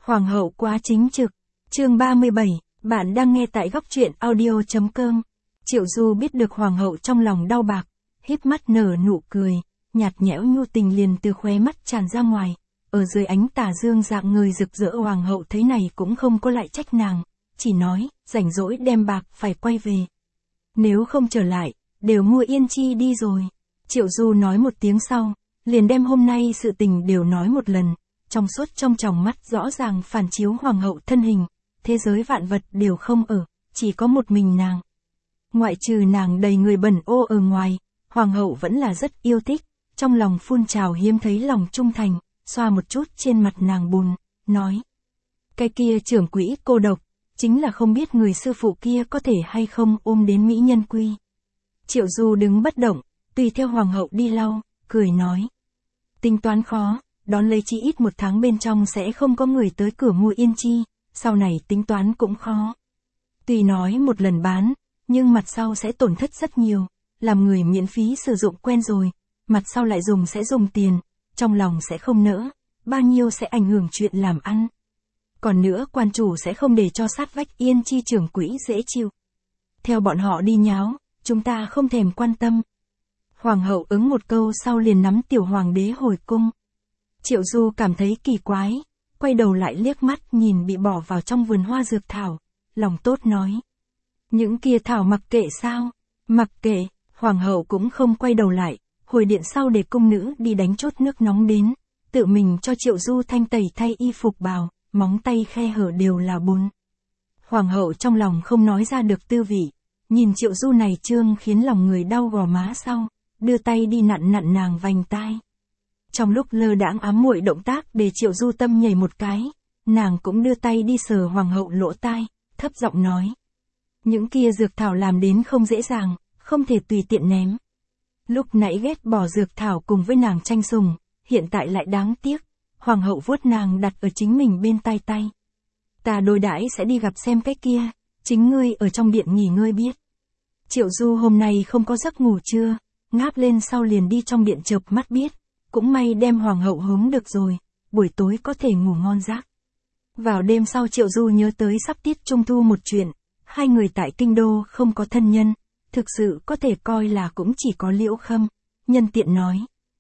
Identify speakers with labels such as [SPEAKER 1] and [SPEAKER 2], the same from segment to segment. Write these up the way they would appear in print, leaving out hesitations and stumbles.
[SPEAKER 1] Hoàng hậu quá chính trực. Chương 37, bạn đang nghe tại góc truyện audio.com. Triệu Du biết được hoàng hậu trong lòng đau bạc, híp mắt nở nụ cười, nhạt nhẽo nhu tình liền từ khóe mắt tràn ra ngoài. Ở dưới ánh tà dương dạng người rực rỡ, hoàng hậu thấy này cũng không có lại trách nàng, chỉ nói, rảnh rỗi đem bạc phải quay về. Nếu không trở lại, đều mua Yên Chi đi rồi. Triệu Du nói một tiếng sau, liền đem hôm nay sự tình đều nói một lần, trong suốt trong tròng mắt rõ ràng phản chiếu hoàng hậu thân hình, thế giới vạn vật đều không ở, chỉ có một mình nàng. Ngoại trừ nàng đầy người bẩn ô ở ngoài, hoàng hậu vẫn là rất yêu thích, trong lòng phun trào hiếm thấy lòng trung thành, xoa một chút trên mặt nàng buồn, nói. Cái kia trưởng quỹ cô độc, chính là không biết người sư phụ kia có thể hay không ôm đến mỹ nhân quy. Triệu Du đứng bất động, tùy theo hoàng hậu đi lau, cười nói. Tính toán khó, đón lấy chỉ ít một tháng bên trong sẽ không có người tới cửa mua Yên Chi, sau này tính toán cũng khó. Tuy nói một lần bán, nhưng mặt sau sẽ tổn thất rất nhiều, làm người miễn phí sử dụng quen rồi, mặt sau lại dùng sẽ dùng tiền, trong lòng sẽ không nỡ, bao nhiêu sẽ ảnh hưởng chuyện làm ăn. Còn nữa quan chủ sẽ không để cho sát vách Yên Chi trưởng quỹ dễ chịu. Theo bọn họ đi nháo, chúng ta không thèm quan tâm. Hoàng hậu ứng một câu sau liền nắm tiểu hoàng đế hồi cung. Triệu Du cảm thấy kỳ quái, quay đầu lại liếc mắt nhìn bị bỏ vào trong vườn hoa dược thảo, lòng tốt nói. Những kia thảo mặc kệ sao? Mặc kệ, hoàng hậu cũng không quay đầu lại, hồi điện sau để cung nữ đi đánh chốt nước nóng đến, tự mình cho Triệu Du thanh tẩy thay y phục bào, móng tay khe hở đều là bùn. Hoàng hậu trong lòng không nói ra được tư vị, nhìn Triệu Du này trương khiến lòng người đau gò má sau, đưa tay đi nặn nặn nàng vành tai. Trong lúc lơ đãng ám muội động tác để Triệu Du tâm nhảy một cái, nàng cũng đưa tay đi sờ hoàng hậu lỗ tai, thấp giọng nói. Những kia dược thảo làm đến không dễ dàng, không thể tùy tiện ném. Lúc nãy ghét bỏ dược thảo cùng với nàng tranh sủng, hiện tại lại đáng tiếc, hoàng hậu vuốt nàng đặt ở chính mình bên tai tay. Ta đối đãi sẽ đi gặp xem cái kia, chính ngươi ở trong điện nghỉ ngơi biết. Triệu Du hôm nay không có giấc ngủ trưa, ngáp lên sau liền đi trong điện chợp mắt biết, cũng may đem hoàng hậu hống được rồi, buổi tối có thể ngủ ngon giấc. Vào đêm sau Triệu Du nhớ tới sắp tiết trung thu một chuyện, hai người tại kinh đô không có thân nhân, thực sự có thể coi là cũng chỉ có Liễu Khâm, nhân tiện nói.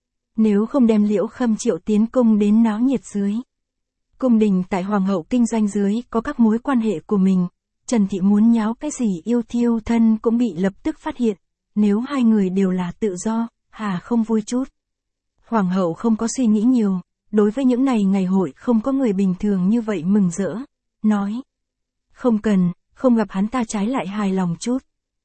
[SPEAKER 1] Nếu không đem Liễu Khâm triệu tiến cung đến náo nhiệt dưới. Cung đình tại hoàng hậu kinh doanh dưới có các mối quan hệ của mình, Trần Thị muốn nháo cái gì yêu thiêu thân cũng bị lập tức phát hiện, nếu hai người đều là tự do, hà không vui chút. Hoàng hậu không có suy nghĩ nhiều, đối với những này ngày hội không có người bình thường như vậy mừng rỡ, nói. Không cần, không gặp hắn ta trái lại hài lòng chút.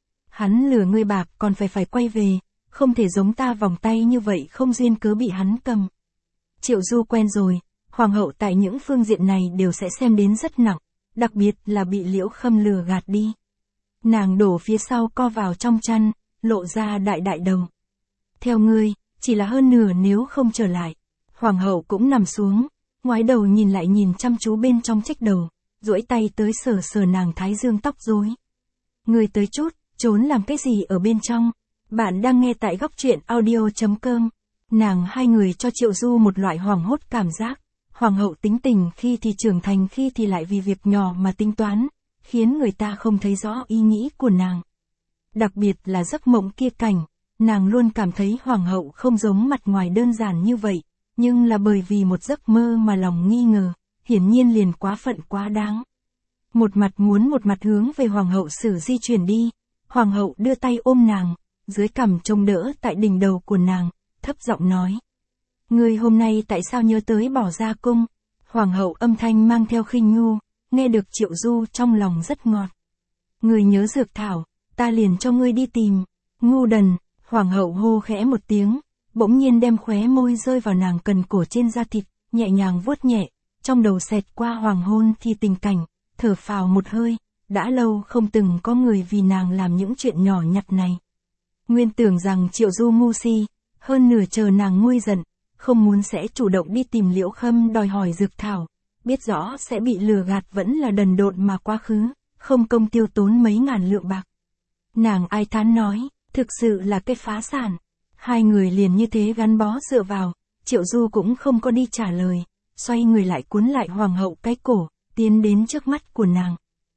[SPEAKER 1] Hắn lừa ngươi bạc còn phải quay về, không thể giống ta vòng tay như vậy không duyên cớ bị hắn cầm. Triệu Du quen rồi, hoàng hậu tại những phương diện này đều sẽ xem đến rất nặng, đặc biệt là bị Liễu Khâm lừa gạt đi. Nàng đổ phía sau co vào trong chăn, lộ ra đại đại đầu. Theo ngươi, chỉ là hơn nửa nếu không trở lại. Hoàng hậu cũng nằm xuống, ngoái đầu nhìn lại nhìn chăm chú bên trong chiếc đầu, duỗi tay tới sờ sờ nàng thái dương tóc rối. Ngươi tới chút, trốn làm cái gì ở bên trong? Bạn đang nghe tại góc truyện audio.com. Nàng hai người cho Triệu Du một loại hoảng hốt cảm giác. Hoàng hậu tính tình khi thì trưởng thành khi thì lại vì việc nhỏ mà tính toán, khiến người ta không thấy rõ ý nghĩ của nàng. Đặc biệt là giấc mộng kia cảnh, nàng luôn cảm thấy hoàng hậu không giống mặt ngoài đơn giản như vậy, nhưng là bởi vì một giấc mơ mà lòng nghi ngờ, hiển nhiên liền quá phận quá đáng. Một mặt muốn một mặt hướng về hoàng hậu xử di chuyển đi, hoàng hậu đưa tay ôm nàng, dưới cằm trông đỡ tại đỉnh đầu của nàng, thấp giọng nói. Ngươi hôm nay tại sao nhớ tới bỏ ra cung? Hoàng hậu âm thanh mang theo khinh nhu, nghe được Triệu Du trong lòng rất ngọt. Ngươi nhớ dược thảo, ta liền cho ngươi đi tìm. Ngu đần, hoàng hậu hô khẽ một tiếng, bỗng nhiên đem khóe môi rơi vào nàng cần cổ trên da thịt, nhẹ nhàng vuốt nhẹ, trong đầu xẹt qua hoàng hôn thì tình cảnh, thở phào một hơi, đã lâu không từng có người vì nàng làm những chuyện nhỏ nhặt này. Nguyên tưởng rằng Triệu Du ngu si, hơn nửa chờ nàng nguôi giận, không muốn sẽ chủ động đi tìm Liễu Khâm đòi hỏi dược thảo, biết rõ sẽ bị lừa gạt vẫn là đần độn mà quá khứ, không công tiêu tốn mấy ngàn lượng bạc. Nàng ai thán nói, thực sự là cái phá sản. Hai người liền như thế gắn bó dựa vào, Triệu Du cũng không có đi trả lời, xoay người lại cuốn lại hoàng hậu cái cổ, tiến đến trước mắt của nàng.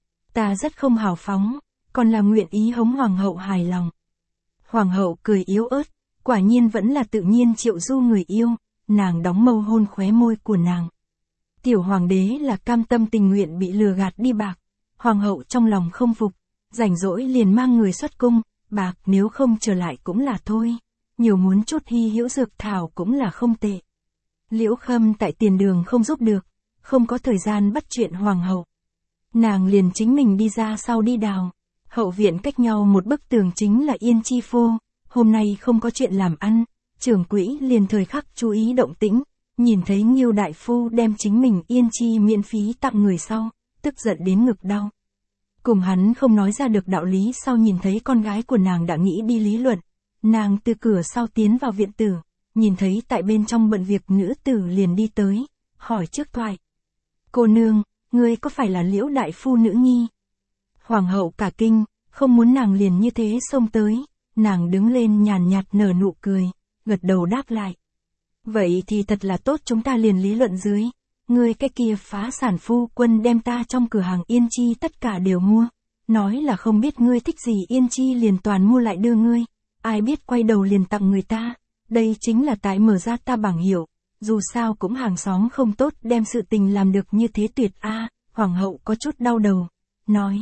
[SPEAKER 1] Ta rất không hào phóng, còn là nguyện ý hống hoàng hậu hài lòng. Hoàng hậu cười yếu ớt, quả nhiên vẫn là tự nhiên Triệu Du người yêu, nàng đóng mâu hôn khóe môi của nàng. Tiểu hoàng đế là cam tâm tình nguyện bị lừa gạt đi bạc, hoàng hậu trong lòng không phục, rảnh rỗi liền mang người xuất cung, bạc nếu không trở lại cũng là thôi, nhiều muốn chút hy hữu dược thảo cũng là không tệ. Liễu Khâm tại tiền đường không giúp được, không có thời gian bắt chuyện hoàng hậu. Nàng liền chính mình đi ra sau đi đào. Hậu viện cách nhau một bức tường chính là Yên Chi Phô, hôm nay không có chuyện làm ăn, trưởng quỹ liền thời khắc chú ý động tĩnh, nhìn thấy Nghiêu đại phu đem chính mình Yên Chi miễn phí tặng người sau, tức giận đến ngực đau. Cùng hắn không nói ra được đạo lý sau nhìn thấy con gái của nàng đã nghĩ đi lý luận, nàng từ cửa sau tiến vào viện tử, nhìn thấy tại bên trong bận việc nữ tử liền đi tới, hỏi trước thoại. Cô nương, ngươi có phải là Liễu đại phu nữ nhi? Hoàng hậu cả kinh, không muốn nàng liền như thế xông tới, nàng đứng lên nhàn nhạt nở nụ cười, gật đầu đáp lại. Vậy thì thật là tốt, chúng ta liền lý luận dưới, ngươi cái kia phá sản phu quân đem ta trong cửa hàng Yên Chi tất cả đều mua, nói là không biết ngươi thích gì Yên Chi liền toàn mua lại đưa ngươi, ai biết quay đầu liền tặng người ta, đây chính là tại mở ra ta bảng hiệu, dù sao cũng hàng xóm không tốt đem sự tình làm được như thế tuyệt a. Hoàng hậu có chút đau đầu, nói.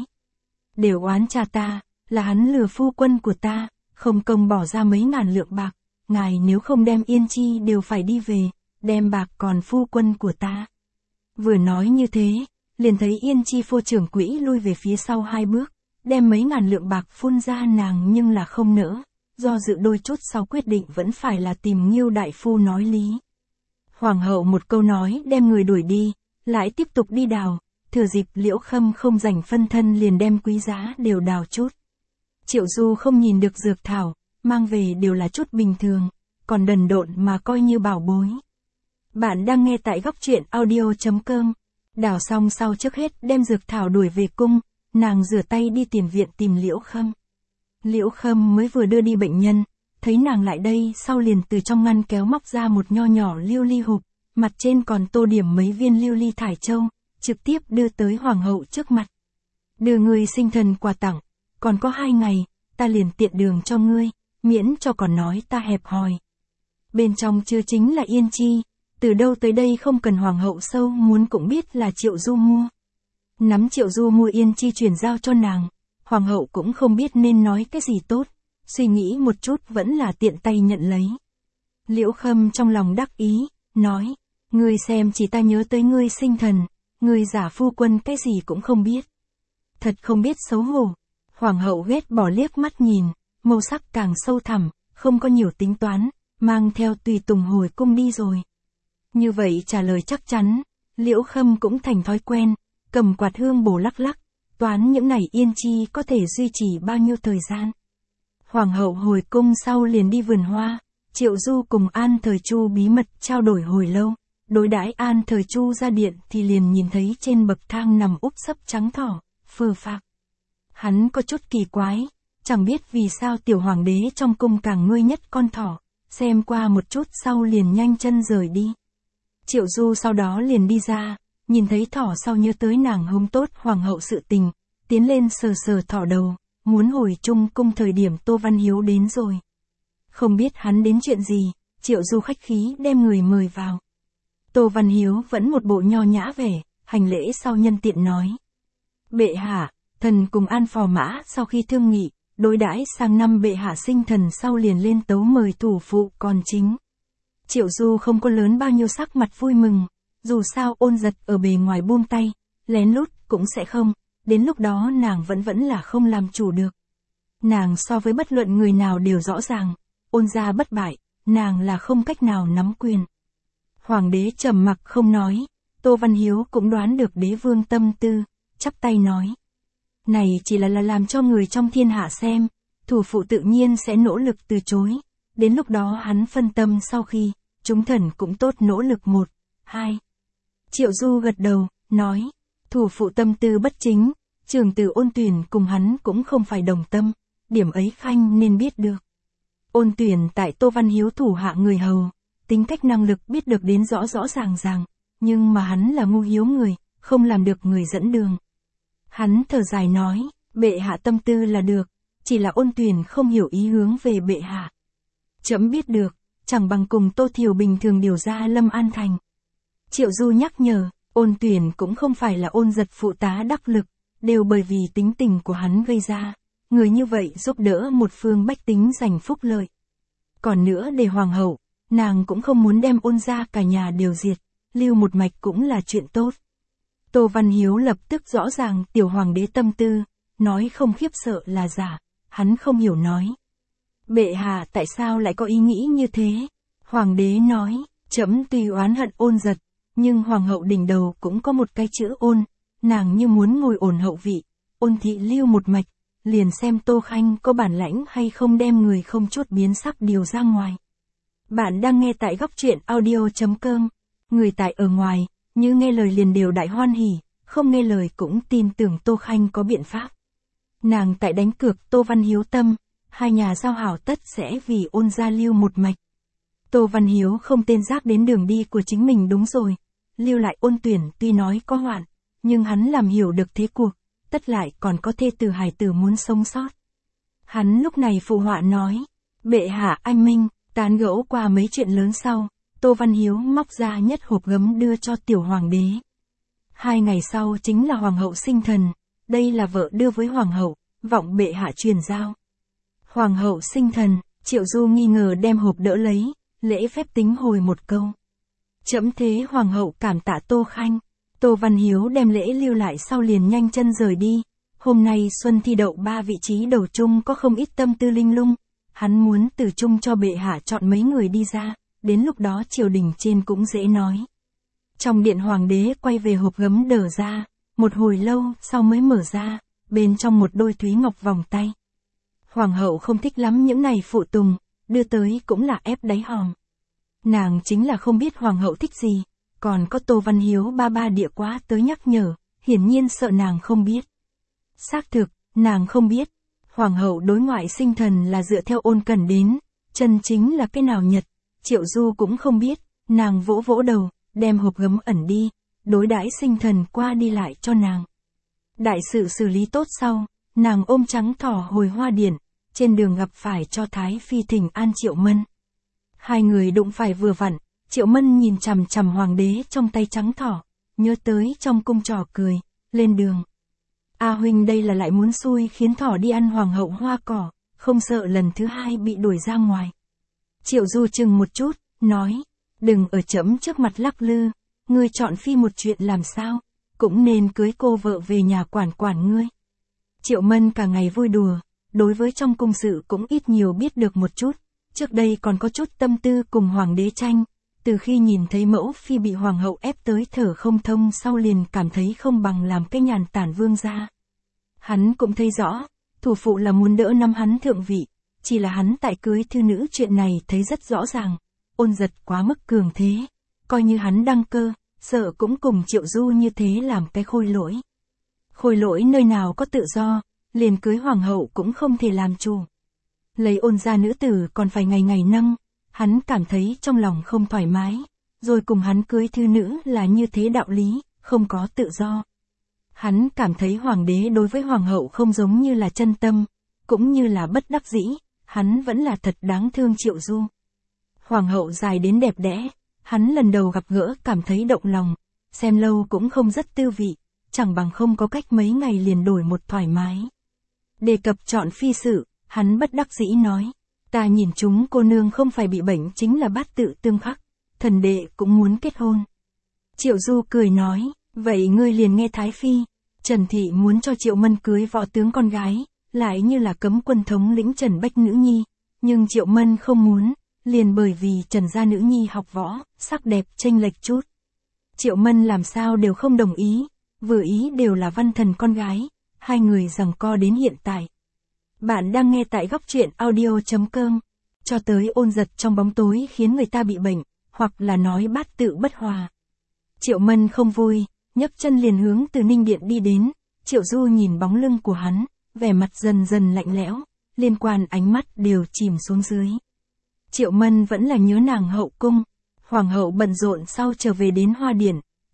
[SPEAKER 1] Đều oán cha ta, là hắn lừa phu quân của ta, không công bỏ ra mấy ngàn lượng bạc, ngài nếu không đem Yên Chi đều phải đi về, đem bạc còn phu quân của ta. Vừa nói như thế, liền thấy Yên Chi Phô trưởng quỹ lui về phía sau 2 bước, đem mấy ngàn lượng bạc phun ra nàng nhưng là không nỡ, do dự đôi chút sau quyết định vẫn phải là tìm Nghiêu đại phu nói lý. Hoàng hậu một câu nói đem người đuổi đi, lại tiếp tục đi đào, thừa dịp Liễu Khâm không dành phân thân liền đem quý giá đều đào chút. Triệu Du không nhìn được dược thảo, mang về đều là chút bình thường, còn đần độn mà coi như bảo bối. Bạn đang nghe tại góc truyện audio.com. Đào xong sau trước hết đem dược thảo đuổi về cung, nàng rửa tay đi tiền viện tìm Liễu Khâm. Liễu Khâm mới vừa đưa đi bệnh nhân, thấy nàng lại đây sau liền từ trong ngăn kéo móc ra một nho nhỏ lưu ly hộp, mặt trên còn tô điểm mấy viên lưu ly thải châu, trực tiếp đưa tới hoàng hậu trước mặt. Đưa ngươi sinh thần quà tặng, còn có 2 ngày, ta liền tiện đường cho ngươi, miễn cho còn nói ta hẹp hòi. Bên trong chứa chính là Yên Chi, từ đâu tới đây không cần hoàng hậu sâu muốn cũng biết là Triệu Du mua. Nắm Triệu Du mua Yên Chi chuyển giao cho nàng, hoàng hậu cũng không biết nên nói cái gì tốt, suy nghĩ một chút vẫn là tiện tay nhận lấy. Liễu Khâm trong lòng đắc ý, nói, ngươi xem chỉ ta nhớ tới ngươi sinh thần, ngươi giả phu quân cái gì cũng không biết. Thật không biết xấu hổ. Hoàng hậu ghét bỏ liếc mắt nhìn, màu sắc càng sâu thẳm, không có nhiều tính toán, mang theo tùy tùng hồi cung đi rồi. Như vậy trả lời chắc chắn, Liễu Khâm cũng thành thói quen, cầm quạt hương bổ lắc lắc, toán những này Yên Chi có thể duy trì bao nhiêu thời gian. Hoàng hậu hồi cung sau liền đi vườn hoa, Triệu Du cùng An Thời Chu bí mật trao đổi hồi lâu, đối đãi An Thời Chu ra điện thì liền nhìn thấy trên bậc thang nằm úp sấp trắng thỏ, phờ phạc. Hắn có chút kỳ quái, chẳng biết vì sao tiểu hoàng đế trong cung càng nuôi nhất con thỏ, xem qua một chút sau liền nhanh chân rời đi. Triệu Du sau đó liền đi ra, nhìn thấy thỏ sau nhớ tới nàng hống tốt hoàng hậu sự tình, tiến lên sờ sờ thỏ đầu, muốn hồi chung cung thời điểm Tô Văn Hiếu đến rồi. Không biết hắn đến chuyện gì, Triệu Du khách khí đem người mời vào. Tô Văn Hiếu vẫn một bộ nho nhã vẻ, hành lễ sau nhân tiện nói. Bệ hạ, thần cùng An phò mã sau khi thương nghị, đối đãi sang năm bệ hạ sinh thần sau liền lên tấu mời thủ phụ còn chính. Triệu Du không có lớn bao nhiêu sắc mặt vui mừng, dù sao Ôn Giật ở bề ngoài buông tay, lén lút cũng sẽ không, đến lúc đó nàng vẫn là không làm chủ được. Nàng so với bất luận người nào đều rõ ràng, Ôn gia bất bại, nàng là không cách nào nắm quyền. Hoàng đế trầm mặc không nói, Tô Văn Hiếu cũng đoán được đế vương tâm tư, chắp tay nói. Này chỉ là làm cho người trong thiên hạ xem, thủ phụ tự nhiên sẽ nỗ lực từ chối, đến lúc đó hắn phân tâm sau khi, chúng thần cũng tốt nỗ lực 1, 2. Triệu Du gật đầu, nói, thủ phụ tâm tư bất chính, trường tử Ôn Tuyển cùng hắn cũng không phải đồng tâm, điểm ấy Khanh nên biết được. Ôn Tuyển tại Tô Văn Hiếu thủ hạ người hầu, tính cách năng lực biết được đến rõ rõ ràng, nhưng mà hắn là ngu hiếu người, không làm được người dẫn đường. Hắn thở dài nói, bệ hạ tâm tư là được, chỉ là Ôn Tuyển không hiểu ý hướng về bệ hạ. Trẫm biết được, chẳng bằng cùng Tô Thiều bình thường điều ra Lâm An Thành. Triệu Du nhắc nhở, Ôn Tuyển cũng không phải là Ôn Giật phụ tá đắc lực, đều bởi vì tính tình của hắn gây ra. Người như vậy giúp đỡ một phương bách tính giành phúc lợi. Còn nữa để hoàng hậu, nàng cũng không muốn đem Ôn gia cả nhà đều diệt, lưu một mạch cũng là chuyện tốt. Tô Văn Hiếu lập tức rõ ràng tiểu hoàng đế tâm tư, nói không khiếp sợ là giả, hắn không hiểu nói. Bệ hạ tại sao lại có ý nghĩ như thế? Hoàng đế nói, trẫm tuy oán hận Ôn Giật, nhưng hoàng hậu đỉnh đầu cũng có một cái chữ Ôn, nàng như muốn ngồi ổn hậu vị, Ôn thị lưu một mạch, liền xem Tô Khanh có bản lãnh hay không đem người không chút biến sắc điều ra ngoài. Bạn đang nghe tại góc truyện audio.com, người tại ở ngoài, như nghe lời liền đều đại hoan hỉ, không nghe lời cũng tin tưởng Tô Khanh có biện pháp. Nàng tại đánh cược Tô Văn Hiếu tâm, hai nhà giao hảo tất sẽ vì Ôn gia lưu một mạch. Tô Văn Hiếu không tên giác đến đường đi của chính mình đúng rồi, lưu lại Ôn Tuyển tuy nói có hoạn, nhưng hắn làm hiểu được thế cuộc, tất lại còn có thê tử hài tử muốn sống sót. Hắn lúc này phụ họa nói, bệ hạ anh minh, tán gẫu qua mấy chuyện lớn sau, Tô Văn Hiếu móc ra nhất hộp gấm đưa cho tiểu hoàng đế. 2 ngày sau chính là hoàng hậu sinh thần, đây là vợ đưa với hoàng hậu, vọng bệ hạ truyền giao. Hoàng hậu sinh thần, Triệu Du nghi ngờ đem hộp đỡ lấy, lễ phép tính hồi một câu. Trẫm thế hoàng hậu cảm tạ Tô Khanh. Tô Văn Hiếu đem lễ lưu lại sau liền nhanh chân rời đi. Hôm nay Xuân thi đậu 3 vị trí đầu chung có không ít tâm tư linh lung. Hắn muốn từ chung cho bệ hạ chọn mấy người đi ra, đến lúc đó triều đình trên cũng dễ nói. Trong điện hoàng đế quay về hộp gấm đờ ra, một hồi lâu sau mới mở ra, bên trong một đôi thúy ngọc vòng tay. Hoàng hậu không thích lắm những này phụ tùng, đưa tới cũng là ép đáy hòm. Nàng chính là không biết hoàng hậu thích gì, còn có Tô Văn Hiếu ba địa quá tới nhắc nhở, hiển nhiên sợ nàng không biết. Xác thực, nàng không biết, hoàng hậu đối ngoại sinh thần là dựa theo Ôn Cẩn đến, chân chính là cái nào nhật, Triệu Du cũng không biết, nàng vỗ vỗ đầu, đem hộp gấm ẩn đi, đối đãi sinh thần qua đi lại cho nàng. Đại sự xử lý tốt sau, nàng ôm trắng thỏ hồi Hoa Điện, trên đường gặp phải cho Thái Phi thỉnh an Triệu Mân. Hai người đụng phải vừa vặn, Triệu Mân nhìn chằm chằm hoàng đế trong tay trắng thỏ, nhớ tới trong cung trò cười, lên đường. A huynh đây là lại muốn xui khiến thỏ đi ăn hoàng hậu hoa cỏ, không sợ lần thứ 2 bị đuổi ra ngoài. Triệu Du chừng một chút, nói, đừng ở trẫm trước mặt lắc lư, ngươi chọn phi một chuyện làm sao, cũng nên cưới cô vợ về nhà quản ngươi. Triệu Mân cả ngày vui đùa, đối với trong cung sự cũng ít nhiều biết được một chút, trước đây còn có chút tâm tư cùng hoàng đế tranh, từ khi nhìn thấy mẫu phi bị hoàng hậu ép tới thở không thông sau liền cảm thấy không bằng làm cái nhàn tản vương gia. Hắn cũng thấy rõ, thủ phụ là muốn đỡ năm hắn thượng vị, chỉ là hắn tại cưới thư nữ chuyện này thấy rất rõ ràng, Ôn Giật quá mức cường thế, coi như hắn đăng cơ, sợ cũng cùng Triệu Du như thế làm cái khôi lỗi. Khôi lỗi nơi nào có tự do, liền cưới hoàng hậu cũng không thể làm chủ. Lấy Ôn gia nữ tử còn phải ngày ngày nâng, hắn cảm thấy trong lòng không thoải mái, rồi cùng hắn cưới thư nữ là như thế đạo lý, không có tự do. Hắn cảm thấy hoàng đế đối với hoàng hậu không giống như là chân tâm, cũng như là bất đắc dĩ, hắn vẫn là thật đáng thương Triệu Du. Hoàng hậu dài đến đẹp đẽ, hắn lần đầu gặp gỡ cảm thấy động lòng, xem lâu cũng không rất tư vị, chẳng bằng không có cách mấy ngày liền đổi một thoải mái. Đề cập chọn phi sự, hắn bất đắc dĩ nói, ta nhìn chúng cô nương không phải bị bệnh chính là bát tự tương khắc, thần đệ cũng muốn kết hôn. Triệu Du cười nói, vậy ngươi liền nghe Thái Phi, Trần Thị muốn cho Triệu Mân cưới võ tướng con gái, lại như là cấm quân thống lĩnh Trần Bách nữ nhi, nhưng Triệu Mân không muốn, liền bởi vì Trần gia nữ nhi học võ, sắc đẹp chênh lệch chút. Triệu Mân làm sao đều không đồng ý, vừa ý đều là văn thần con gái, hai người giằng co đến hiện tại. Bạn đang nghe tại góc truyện audio.com, cho tới Ôn Giật trong bóng tối khiến người ta bị bệnh, hoặc là nói bát tự bất hòa. Triệu Mân không vui, nhấc chân liền hướng từ Ninh Điện đi đến, Triệu Du nhìn bóng lưng của hắn, vẻ mặt dần dần lạnh lẽo, liên quan ánh mắt đều chìm xuống dưới. Triệu Mân vẫn là nhớ nàng hậu cung, hoàng hậu bận rộn sau trở về đến Hoa Điện,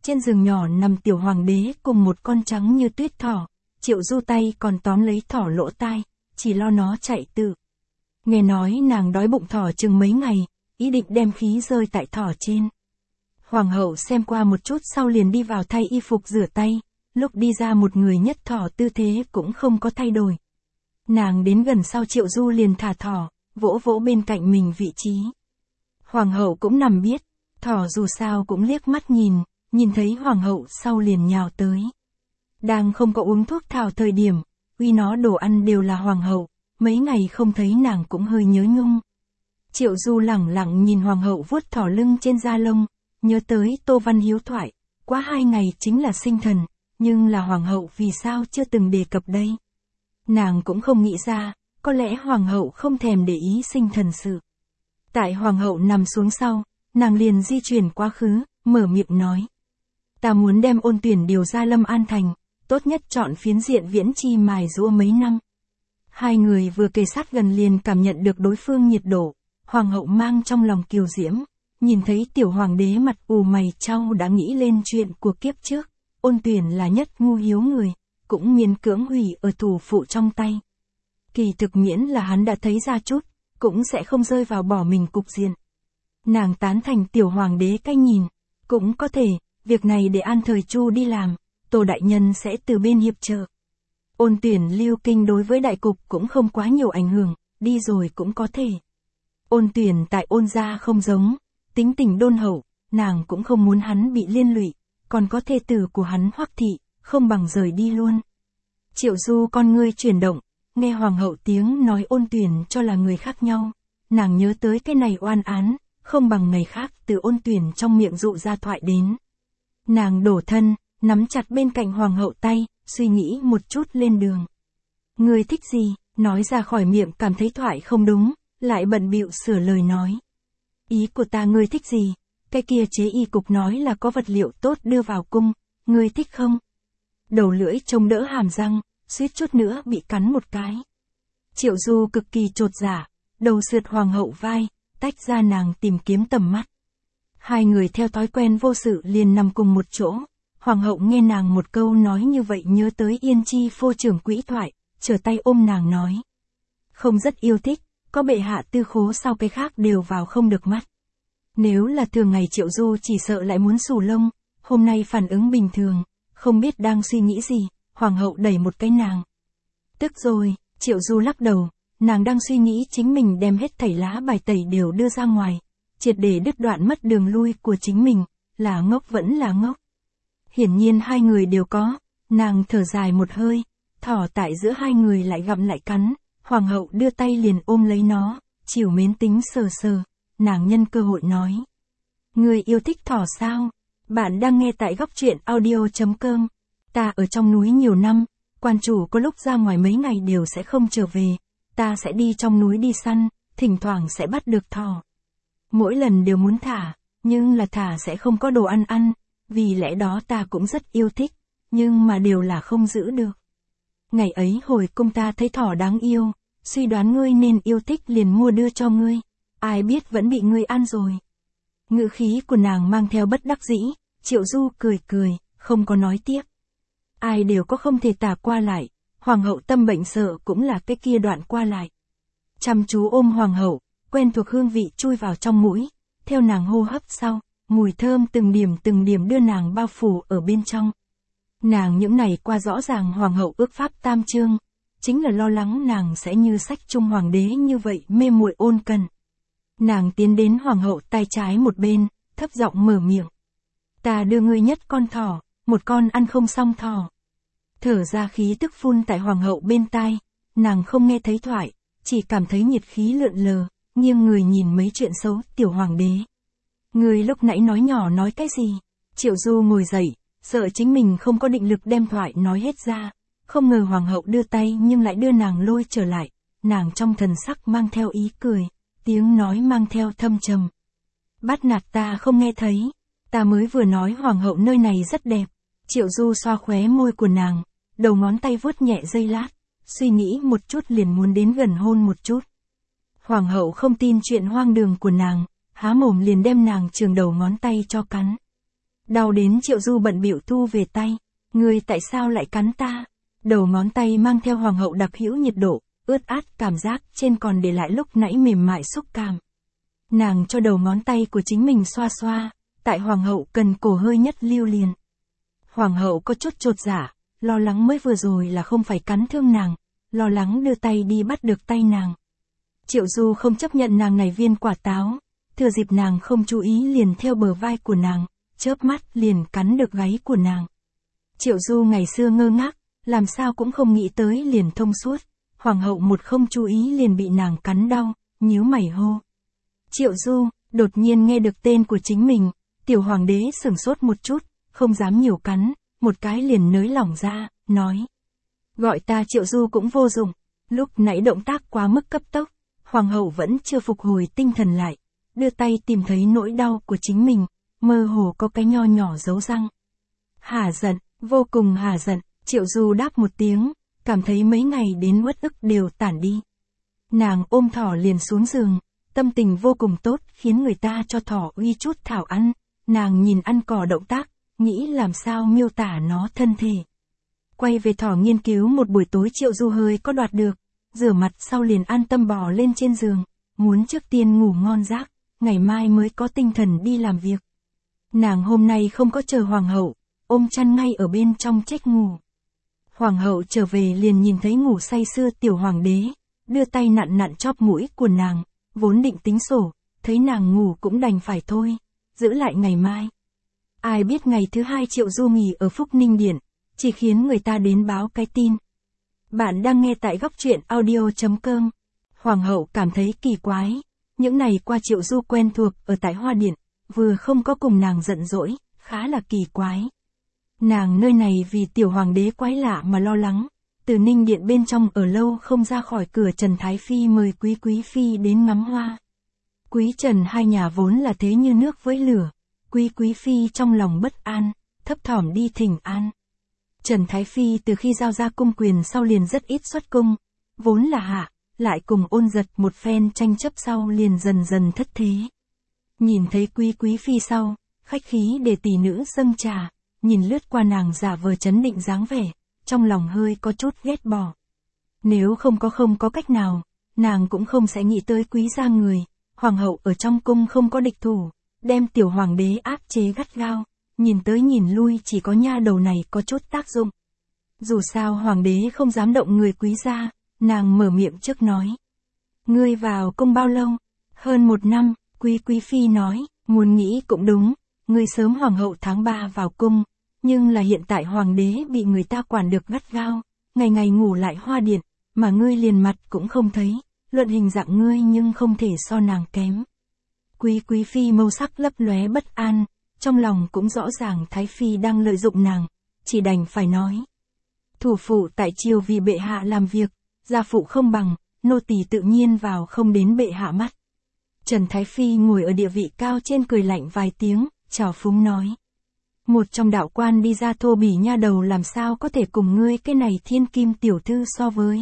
[SPEAKER 1] Trên giường nhỏ nằm tiểu hoàng đế cùng một con trắng như tuyết thỏ, Triệu Du tay còn tóm lấy thỏ lỗ tai, chỉ lo nó chạy tự. Nghe nói nàng đói bụng thỏ chừng mấy ngày, ý định đem khí rơi tại thỏ trên. Hoàng hậu xem qua một chút sau liền đi vào thay y phục rửa tay, lúc đi ra một người nhất thỏ tư thế cũng không có thay đổi. Nàng đến gần sau Triệu Du liền thả thỏ, vỗ vỗ bên cạnh mình vị trí. Hoàng hậu cũng nằm biết, thỏ dù sao cũng liếc mắt nhìn thấy hoàng hậu sau liền nhào tới. Đang không có uống thuốc thảo thời điểm, uy nó đồ ăn đều là hoàng hậu, mấy ngày không thấy nàng cũng hơi nhớ nhung. Triệu Du lẳng lặng nhìn hoàng hậu vuốt thỏ lưng trên da lông, nhớ tới Tô Văn Hiếu thoại, quá 2 ngày chính là sinh thần, nhưng là hoàng hậu vì sao chưa từng đề cập đây. Nàng cũng không nghĩ ra, có lẽ hoàng hậu không thèm để ý sinh thần sự. Tại hoàng hậu nằm xuống sau, nàng liền di chuyển quá khứ, mở miệng nói. Ta muốn đem Ôn Tuyển điều ra Lâm An Thành, tốt nhất chọn phiến diện Viễn Chi mài giũa mấy năm. Hai người vừa kề sát gần liền cảm nhận được đối phương nhiệt độ, hoàng hậu mang trong lòng kiều diễm, nhìn thấy tiểu hoàng đế mặt ù mày chau đã nghĩ lên chuyện của kiếp trước, Ôn Tuyển là nhất ngu hiếu người, cũng miễn cưỡng hủy ở thủ phụ trong tay. Kỳ thực miễn là hắn đã thấy ra chút, cũng sẽ không rơi vào bỏ mình cục diện. Nàng tán thành tiểu hoàng đế cách nhìn, cũng có thể, việc này để An Thời Chu đi làm, Tô đại nhân sẽ từ bên hiệp trợ. Ôn Tuyển lưu kinh đối với đại cục cũng không quá nhiều ảnh hưởng, đi rồi cũng có thể. Ôn Tuyển tại Ôn gia không giống, tính tình đôn hậu, nàng cũng không muốn hắn bị liên lụy, còn có thê tử của hắn Hoắc thị, không bằng rời đi luôn. Triệu Du con ngươi chuyển động, nghe hoàng hậu tiếng nói Ôn Tuyển cho là người khác nhau, nàng nhớ tới cái này oan án, không bằng ngày khác từ Ôn Tuyển trong miệng dụ ra thoại đến. Nàng đổ thân, nắm chặt bên cạnh hoàng hậu tay, suy nghĩ một chút lên đường. Ngươi thích gì, nói ra khỏi miệng cảm thấy thoại không đúng, lại bận bịu sửa lời nói. Ý của ta ngươi thích gì, cái kia chế y cục nói là có vật liệu tốt đưa vào cung, ngươi thích không? Đầu lưỡi chống đỡ hàm răng, suýt chút nữa bị cắn một cái. Triệu Du cực kỳ chột dạ, đầu sượt hoàng hậu vai, tách ra nàng tìm kiếm tầm mắt. Hai người theo thói quen vô sự liền nằm cùng một chỗ, hoàng hậu nghe nàng một câu nói như vậy nhớ tới Yên Chi phô trưởng quỹ thoại, trở tay ôm nàng nói. Không rất yêu thích, có bệ hạ tư khố sau cái khác đều vào không được mắt. Nếu là thường ngày Triệu Du chỉ sợ lại muốn xù lông, hôm nay phản ứng bình thường, không biết đang suy nghĩ gì, hoàng hậu đẩy một cái nàng. Tức rồi, Triệu Du lắc đầu, nàng đang suy nghĩ chính mình đem hết thảy lá bài tẩy đều đưa ra ngoài, triệt để đứt đoạn mất đường lui của chính mình, là ngốc vẫn là ngốc. Hiển nhiên hai người đều có, nàng thở dài một hơi, thỏ tại giữa hai người lại gặm lại cắn, hoàng hậu đưa tay liền ôm lấy nó, chiều mến tính sờ sờ, nàng nhân cơ hội nói. Người yêu thích thỏ sao? Bạn đang nghe tại góc truyện audio.com. Ta ở trong núi nhiều năm, quan chủ có lúc ra ngoài mấy ngày đều sẽ không trở về, ta sẽ đi trong núi đi săn, thỉnh thoảng sẽ bắt được thỏ. Mỗi lần đều muốn thả, nhưng là thả sẽ không có đồ ăn ăn, vì lẽ đó ta cũng rất yêu thích, nhưng mà đều là không giữ được. Ngày ấy hồi cung ta thấy thỏ đáng yêu, suy đoán ngươi nên yêu thích liền mua đưa cho ngươi, ai biết vẫn bị ngươi ăn rồi. Ngữ khí của nàng mang theo bất đắc dĩ, Triệu Du cười cười, không có nói tiếp. Ai đều có không thể tả qua lại, hoàng hậu tâm bệnh sợ cũng là cái kia đoạn qua lại. Chăm chú ôm hoàng hậu, quen thuộc hương vị chui vào trong mũi, theo nàng hô hấp sau, mùi thơm từng điểm đưa nàng bao phủ ở bên trong. Nàng những này qua rõ ràng hoàng hậu ước pháp tam chương, chính là lo lắng nàng sẽ như sách trung hoàng đế như vậy mê muội ôn cần. Nàng tiến đến hoàng hậu tay trái một bên, thấp giọng mở miệng. Ta đưa ngươi nhất con thỏ, một con ăn không xong thỏ. Thở ra khí tức phun tại hoàng hậu bên tai, nàng không nghe thấy thoại, chỉ cảm thấy nhiệt khí lượn lờ, nghiêng người nhìn mấy chuyện xấu tiểu hoàng đế. Ngươi lúc nãy nói nhỏ nói cái gì? Triệu Du ngồi dậy, sợ chính mình không có định lực đem thoại nói hết ra, không ngờ hoàng hậu đưa tay nhưng lại đưa nàng lôi trở lại, nàng trong thần sắc mang theo ý cười, tiếng nói mang theo thâm trầm. Bắt nạt ta không nghe thấy, ta mới vừa nói hoàng hậu nơi này rất đẹp. Triệu Du xoa khóe môi của nàng, đầu ngón tay vuốt nhẹ giây lát, suy nghĩ một chút liền muốn đến gần hôn một chút. Hoàng hậu không tin chuyện hoang đường của nàng, há mồm liền đem nàng trường đầu ngón tay cho cắn. Đau đến Triệu Du bận bịu thu về tay. Ngươi tại sao lại cắn ta? Đầu ngón tay mang theo hoàng hậu đặc hữu nhiệt độ, ướt át cảm giác trên còn để lại lúc nãy mềm mại xúc cảm. Nàng cho đầu ngón tay của chính mình xoa xoa, tại hoàng hậu cần cổ hơi nhất lưu liền. Hoàng hậu có chút chột dạ, lo lắng mới vừa rồi là không phải cắn thương nàng, lo lắng đưa tay đi bắt được tay nàng. Triệu Du không chấp nhận nàng này viên quả táo, thừa dịp nàng không chú ý liền theo bờ vai của nàng, chớp mắt liền cắn được gáy của nàng. Triệu Du ngày xưa ngơ ngác, làm sao cũng không nghĩ tới liền thông suốt, hoàng hậu một không chú ý liền bị nàng cắn đau, nhíu mày hô. Triệu Du, đột nhiên nghe được tên của chính mình, tiểu hoàng đế sửng sốt một chút, không dám nhiều cắn, một cái liền nới lỏng ra, nói. Gọi ta Triệu Du cũng vô dụng, lúc nãy động tác quá mức cấp tốc, hoàng hậu vẫn chưa phục hồi tinh thần lại, đưa tay tìm thấy nỗi đau của chính mình, mơ hồ có cái nho nhỏ dấu răng. Hả giận, vô cùng hả giận, Triệu Du đáp một tiếng, cảm thấy mấy ngày đến uất ức đều tản đi. Nàng ôm thỏ liền xuống giường, tâm tình vô cùng tốt khiến người ta cho thỏ uy chút thảo ăn, nàng nhìn ăn cỏ động tác, nghĩ làm sao miêu tả nó thân thể. Quay về thỏ nghiên cứu một buổi tối Triệu Du hơi có đoạt được, rửa mặt sau liền an tâm bò lên trên giường, muốn trước tiên ngủ ngon giấc, ngày mai mới có tinh thần đi làm việc. Nàng hôm nay không có chờ hoàng hậu, ôm chăn ngay ở bên trong trách ngủ. Hoàng hậu trở về liền nhìn thấy ngủ say sưa tiểu hoàng đế, đưa tay nặn nặn chóp mũi của nàng, vốn định tính sổ, thấy nàng ngủ cũng đành phải thôi, giữ lại ngày mai. Ai biết ngày thứ hai Triệu Du nghỉ ở Phúc Ninh Điện, chỉ khiến người ta đến báo cái tin. Bạn đang nghe tại góc truyện audio.com. Hoàng hậu cảm thấy kỳ quái, những ngày qua Triệu Du quen thuộc ở tại Hoa Điện, vừa không có cùng nàng giận dỗi, khá là kỳ quái. Nàng nơi này vì tiểu hoàng đế quái lạ mà lo lắng, từ Ninh Điện bên trong ở lâu không ra khỏi cửa Trần Thái Phi mời Quý Phi đến ngắm hoa. Quý Trần hai nhà vốn là thế như nước với lửa, Quý Phi trong lòng bất an, thấp thỏm đi thỉnh an. Trần Thái Phi từ khi giao ra cung quyền sau liền rất ít xuất cung, vốn là hạ, lại cùng Ôn Giật một phen tranh chấp sau liền dần dần thất thế. Nhìn thấy Quý Phi sau, khách khí để tỷ nữ dâng trà, nhìn lướt qua nàng giả vờ trấn định dáng vẻ, trong lòng hơi có chút ghét bỏ. Nếu không có cách nào, nàng cũng không sẽ nghĩ tới quý gia người, hoàng hậu ở trong cung không có địch thủ, đem tiểu hoàng đế áp chế gắt gao, nhìn tới nhìn lui chỉ có nha đầu này có chút tác dụng. Dù sao hoàng đế không dám động người quý gia, nàng mở miệng trước nói. Ngươi vào cung bao lâu? Hơn 1 năm, Quý Phi nói, muốn nghĩ cũng đúng, ngươi sớm hoàng hậu tháng 3 vào cung, nhưng là hiện tại hoàng đế bị người ta quản được gắt gao, ngày ngày ngủ lại Hoa Điện, mà ngươi liền mặt cũng không thấy, luận hình dạng ngươi nhưng không thể so nàng kém. Quý Phi mâu sắc lấp lóe bất an, trong lòng cũng rõ ràng Thái Phi đang lợi dụng nàng, chỉ đành phải nói. Thủ phụ tại triều vì bệ hạ làm việc, gia phụ không bằng, nô tỳ tự nhiên vào không đến bệ hạ mắt. Trần Thái Phi ngồi ở địa vị cao trên cười lạnh vài tiếng, trào phúng nói. Một trong đạo quan đi ra thô bỉ nha đầu làm sao có thể cùng ngươi cái này thiên kim tiểu thư so với.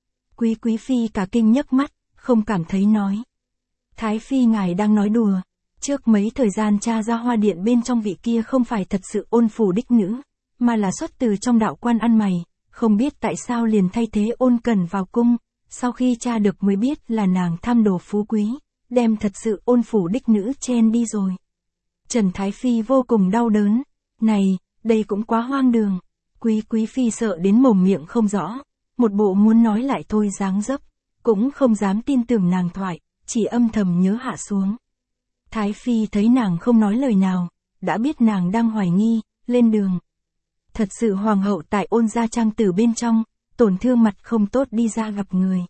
[SPEAKER 1] Quý Phi cả kinh nhấc mắt, không cảm thấy nói. Thái Phi ngài đang nói đùa, trước mấy thời gian tra ra Hoa Điện bên trong vị kia không phải thật sự Ôn phủ đích nữ, mà là xuất từ trong đạo quan ăn mày, không biết tại sao liền thay thế Ôn Cần vào cung, sau khi tra được mới biết là nàng tham đồ phú quý, đem thật sự Ôn phủ đích nữ chen đi rồi. Trần Thái Phi vô cùng đau đớn, này, đây cũng quá hoang đường, Quý Phi sợ đến mồm miệng không rõ, một bộ muốn nói lại thôi dáng dấp, cũng không dám tin tưởng nàng thoại, chỉ âm thầm nhớ hạ xuống. Thái Phi thấy nàng không nói lời nào, đã biết nàng đang hoài nghi, lên đường. Thật sự hoàng hậu tại Ôn gia trang tử bên trong, tổn thương mặt không tốt đi ra gặp người.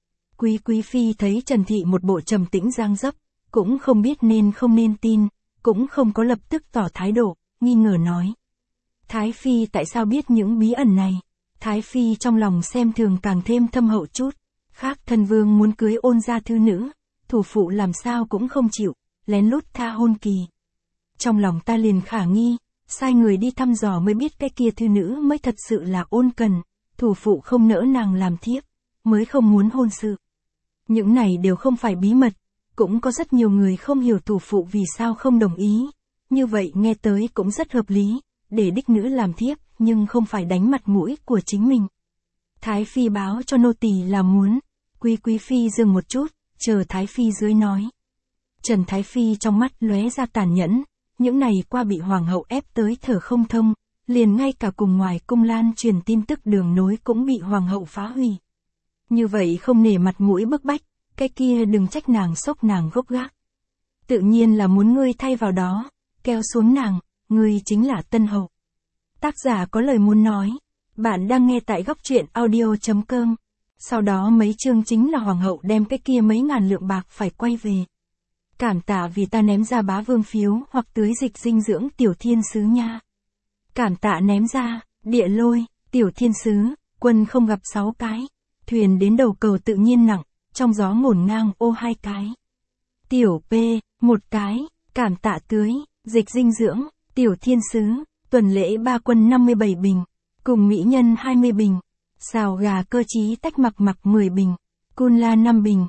[SPEAKER 1] Quý Phi thấy Trần Thị một bộ trầm tĩnh dáng dấp, cũng không biết nên không nên tin, cũng không có lập tức tỏ thái độ, nghi ngờ nói. Thái Phi tại sao biết những bí ẩn này? Thái Phi trong lòng xem thường càng thêm thâm hậu chút, khác thân vương muốn cưới Ôn gia thư nữ, thủ phụ làm sao cũng không chịu, lén lút tha hôn kỳ. Trong lòng ta liền khả nghi, sai người đi thăm dò mới biết cái kia thư nữ mới thật sự là Ôn Cần, thủ phụ không nỡ nàng làm thiếp, mới không muốn hôn sự. Những này đều không phải bí mật, cũng có rất nhiều người không hiểu thủ phụ vì sao không đồng ý, Như vậy nghe tới cũng rất hợp lý, để đích nữ làm thiếp, nhưng không phải đánh mặt mũi của chính mình. Thái Phi báo cho nô tỳ là muốn. Quý Phi dừng một chút, chờ Thái Phi dưới nói. Trần Thái Phi trong mắt lóe ra tàn nhẫn, những ngày qua bị Hoàng hậu ép tới thở không thông, liền ngay cả cùng ngoài cung lan truyền tin tức đường nối cũng bị Hoàng hậu phá hủy. Như vậy không nể mặt mũi bức bách, cái kia đừng trách nàng sốc nàng gốc gác. Tự nhiên là muốn ngươi thay vào đó, kéo xuống nàng, ngươi chính là Tân Hậu. Tác giả có lời muốn nói, bạn đang nghe tại góc truyện audio.com. Sau đó mấy chương chính là Hoàng hậu đem cái kia mấy ngàn lượng bạc phải quay về. Cảm tạ vì ta ném ra bá vương phiếu hoặc tưới dịch dinh dưỡng tiểu thiên sứ nha. Cảm tạ ném ra, địa lôi, tiểu thiên sứ, quân không gặp 6 cái. Thuyền đến đầu cầu tự nhiên nặng, trong gió ngổn ngang ô 2 cái. Tiểu P, 1 cái, cảm tạ tưới, dịch dinh dưỡng, tiểu thiên sứ, tuần lễ 3 quân 57 bình, cùng mỹ nhân 20 bình, xào gà cơ trí tách mặc 10 bình, cun la 5 bình,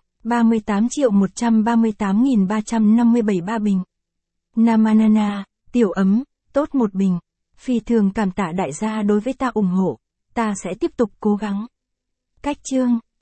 [SPEAKER 1] 38.138.357 3 bình. Namanana, tiểu ấm, tốt 1 bình. Phi thường cảm tạ đại gia đối với ta ủng hộ, ta sẽ tiếp tục cố gắng. Cách chương